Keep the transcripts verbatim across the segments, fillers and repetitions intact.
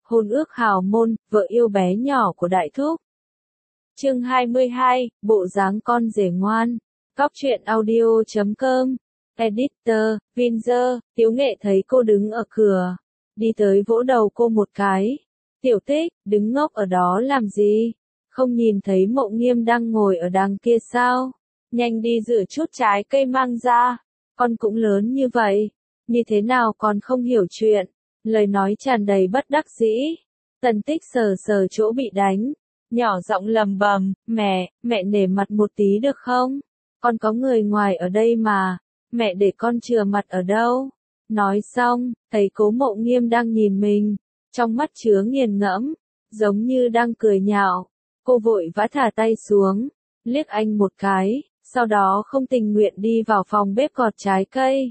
Hôn ước hào môn, vợ yêu bé nhỏ của đại thúc. Chương hai mươi hai, bộ dáng con rể ngoan. Cóc truyện audio chấm com. Editor, Vinzer, Tiếu Nghệ thấy cô đứng ở cửa. Đi tới vỗ đầu cô một cái. Tiểu Tích, đứng ngốc ở đó làm gì? Không nhìn thấy Mộ Nghiêm đang ngồi ở đằng kia sao? Nhanh đi rửa chút trái cây mang ra. Con cũng lớn như vậy. Như thế nào còn không hiểu chuyện? Lời nói tràn đầy bất đắc dĩ. Tần Tích sờ sờ chỗ bị đánh. Nhỏ giọng lầm bầm, mẹ, mẹ nể mặt một tí được không? Con có người ngoài ở đây mà. Mẹ để con chừa mặt ở đâu? Nói xong, thấy Cố Mộ Nghiêm đang nhìn mình. Trong mắt chứa nghiền ngẫm, giống như đang cười nhạo. Cô vội vã thả tay xuống, liếc anh một cái, sau đó không tình nguyện đi vào phòng bếp gọt trái cây.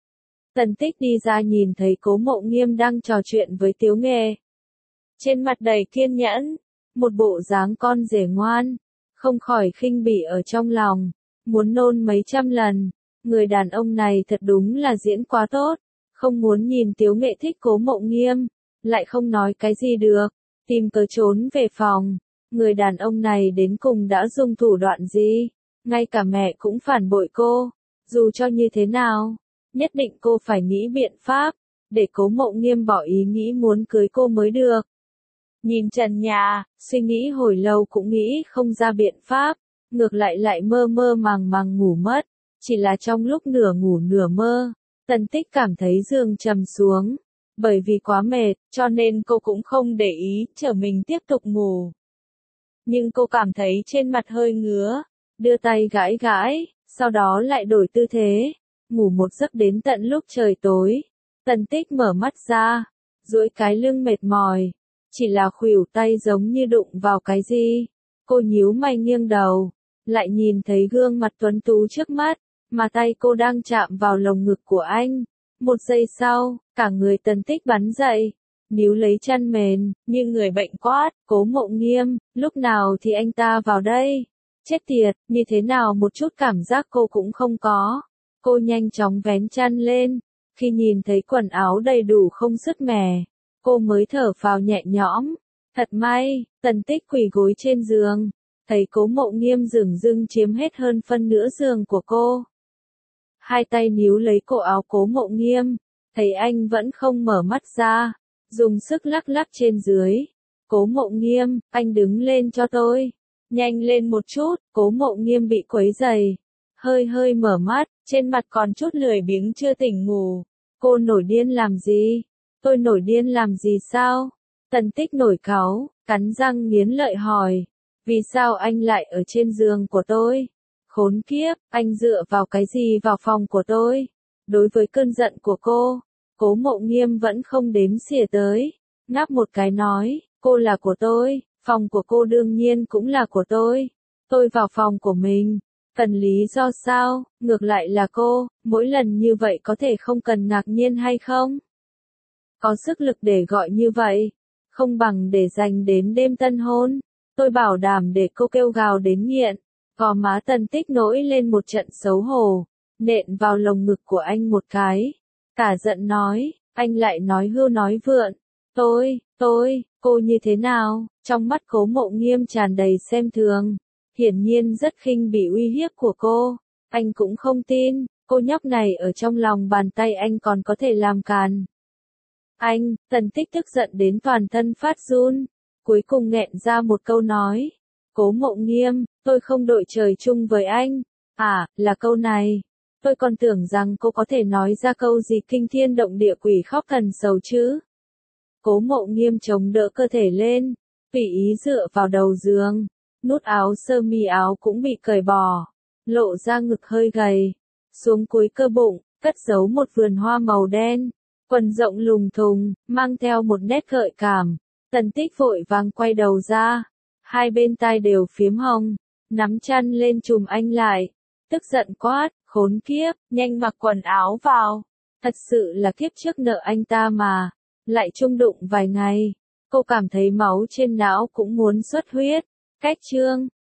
Tần Tích đi ra nhìn thấy Cố Mộ Nghiêm đang trò chuyện với Tiếu Nghệ. Trên mặt đầy kiên nhẫn, một bộ dáng con rể ngoan, không khỏi khinh bỉ ở trong lòng, muốn nôn mấy trăm lần. Người đàn ông này thật đúng là diễn quá tốt, không muốn nhìn Tiếu Nghệ thích Cố Mộ Nghiêm, lại không nói cái gì được, tìm cớ trốn về phòng. Người đàn ông này đến cùng đã dùng thủ đoạn gì? Ngay cả mẹ cũng phản bội cô. Dù cho như thế nào, nhất định cô phải nghĩ biện pháp, để Cố Mộ Nghiêm bỏ ý nghĩ muốn cưới cô mới được. Nhìn trần nhà, suy nghĩ hồi lâu cũng nghĩ không ra biện pháp, ngược lại lại mơ mơ màng màng ngủ mất. Chỉ là trong lúc nửa ngủ nửa mơ, Tần Tích cảm thấy giường trầm xuống. Bởi vì quá mệt, cho nên cô cũng không để ý, chờ mình tiếp tục ngủ. Nhưng cô cảm thấy trên mặt hơi ngứa, đưa tay gãi gãi, sau đó lại đổi tư thế, ngủ một giấc đến tận lúc trời tối. Tần Tích mở mắt ra, duỗi cái lưng mệt mỏi, chỉ là khuỷu tay giống như đụng vào cái gì. Cô nhíu mày nghiêng đầu, lại nhìn thấy gương mặt tuấn tú trước mắt, mà tay cô đang chạm vào lồng ngực của anh. Một giây sau, cả người Tần Tích bắn dậy, níu lấy chăn mền, như người bệnh quát, Cố Mộ Nghiêm, lúc nào thì anh ta vào đây? Chết tiệt, như thế nào một chút cảm giác cô cũng không có. Cô nhanh chóng vén chăn lên, khi nhìn thấy quần áo đầy đủ không sứt mẻ, cô mới thở phào nhẹ nhõm. Thật may, Tần Tích quỳ gối trên giường, thấy Cố Mộ Nghiêm dửng dưng chiếm hết hơn phân nửa giường của cô. Hai tay níu lấy cổ áo Cố Mộ Nghiêm, thấy anh vẫn không mở mắt ra, dùng sức lắc lắc trên dưới. Cố Mộ Nghiêm, anh đứng lên cho tôi. Nhanh lên một chút. Cố Mộ Nghiêm bị quấy rầy, hơi hơi mở mắt, trên mặt còn chút lười biếng chưa tỉnh ngủ. Cô nổi điên làm gì? Tôi nổi điên làm gì sao? Tần Tích nổi cáu, cắn răng nghiến lợi hỏi. Vì sao anh lại ở trên giường của tôi? Khốn kiếp, anh dựa vào cái gì vào phòng của tôi? Đối với cơn giận của cô, Cố Mộ Nghiêm vẫn không đếm xỉa tới, ngáp một cái nói, cô là của tôi, phòng của cô đương nhiên cũng là của tôi. Tôi vào phòng của mình, cần lý do sao? Ngược lại là cô, mỗi lần như vậy có thể không cần ngạc nhiên hay không? Có sức lực để gọi như vậy, không bằng để dành đến đêm tân hôn. Tôi bảo đảm để cô kêu gào đến nghiện. Gò má Tần Tích nổi lên một trận xấu hổ, nện vào lồng ngực của anh một cái. Cả giận nói, anh lại nói hưu nói vượn. Tôi, tôi, cô như thế nào? Trong mắt Cố Mộ Nghiêm tràn đầy xem thường, hiển nhiên rất khinh bỉ uy hiếp của cô. Anh cũng không tin, cô nhóc này ở trong lòng bàn tay anh còn có thể làm càn. Anh, Tần Tích tức giận đến toàn thân phát run, cuối cùng nghẹn ra một câu nói. Cố Mộ Nghiêm, tôi không đội trời chung với anh. À, là câu này. Tôi còn tưởng rằng cô có thể nói ra câu gì kinh thiên động địa quỷ khóc thần sầu chứ. Cố Mộ Nghiêm chống đỡ cơ thể lên, tùy ý dựa vào đầu giường, nút áo sơ mi áo cũng bị cởi bỏ, lộ ra ngực hơi gầy, xuống cuối cơ bụng, cất giấu một vườn hoa màu đen, quần rộng lùng thùng, mang theo một nét gợi cảm. Tần Tích vội vàng quay đầu ra, hai bên tai đều phiếm hồng, nắm chăn lên chùm anh lại, tức giận quát, khốn kiếp, nhanh mặc quần áo vào. Thật sự là kiếp trước nợ anh ta mà, lại chung đụng vài ngày, cô cảm thấy máu trên não cũng muốn xuất huyết. Cách chương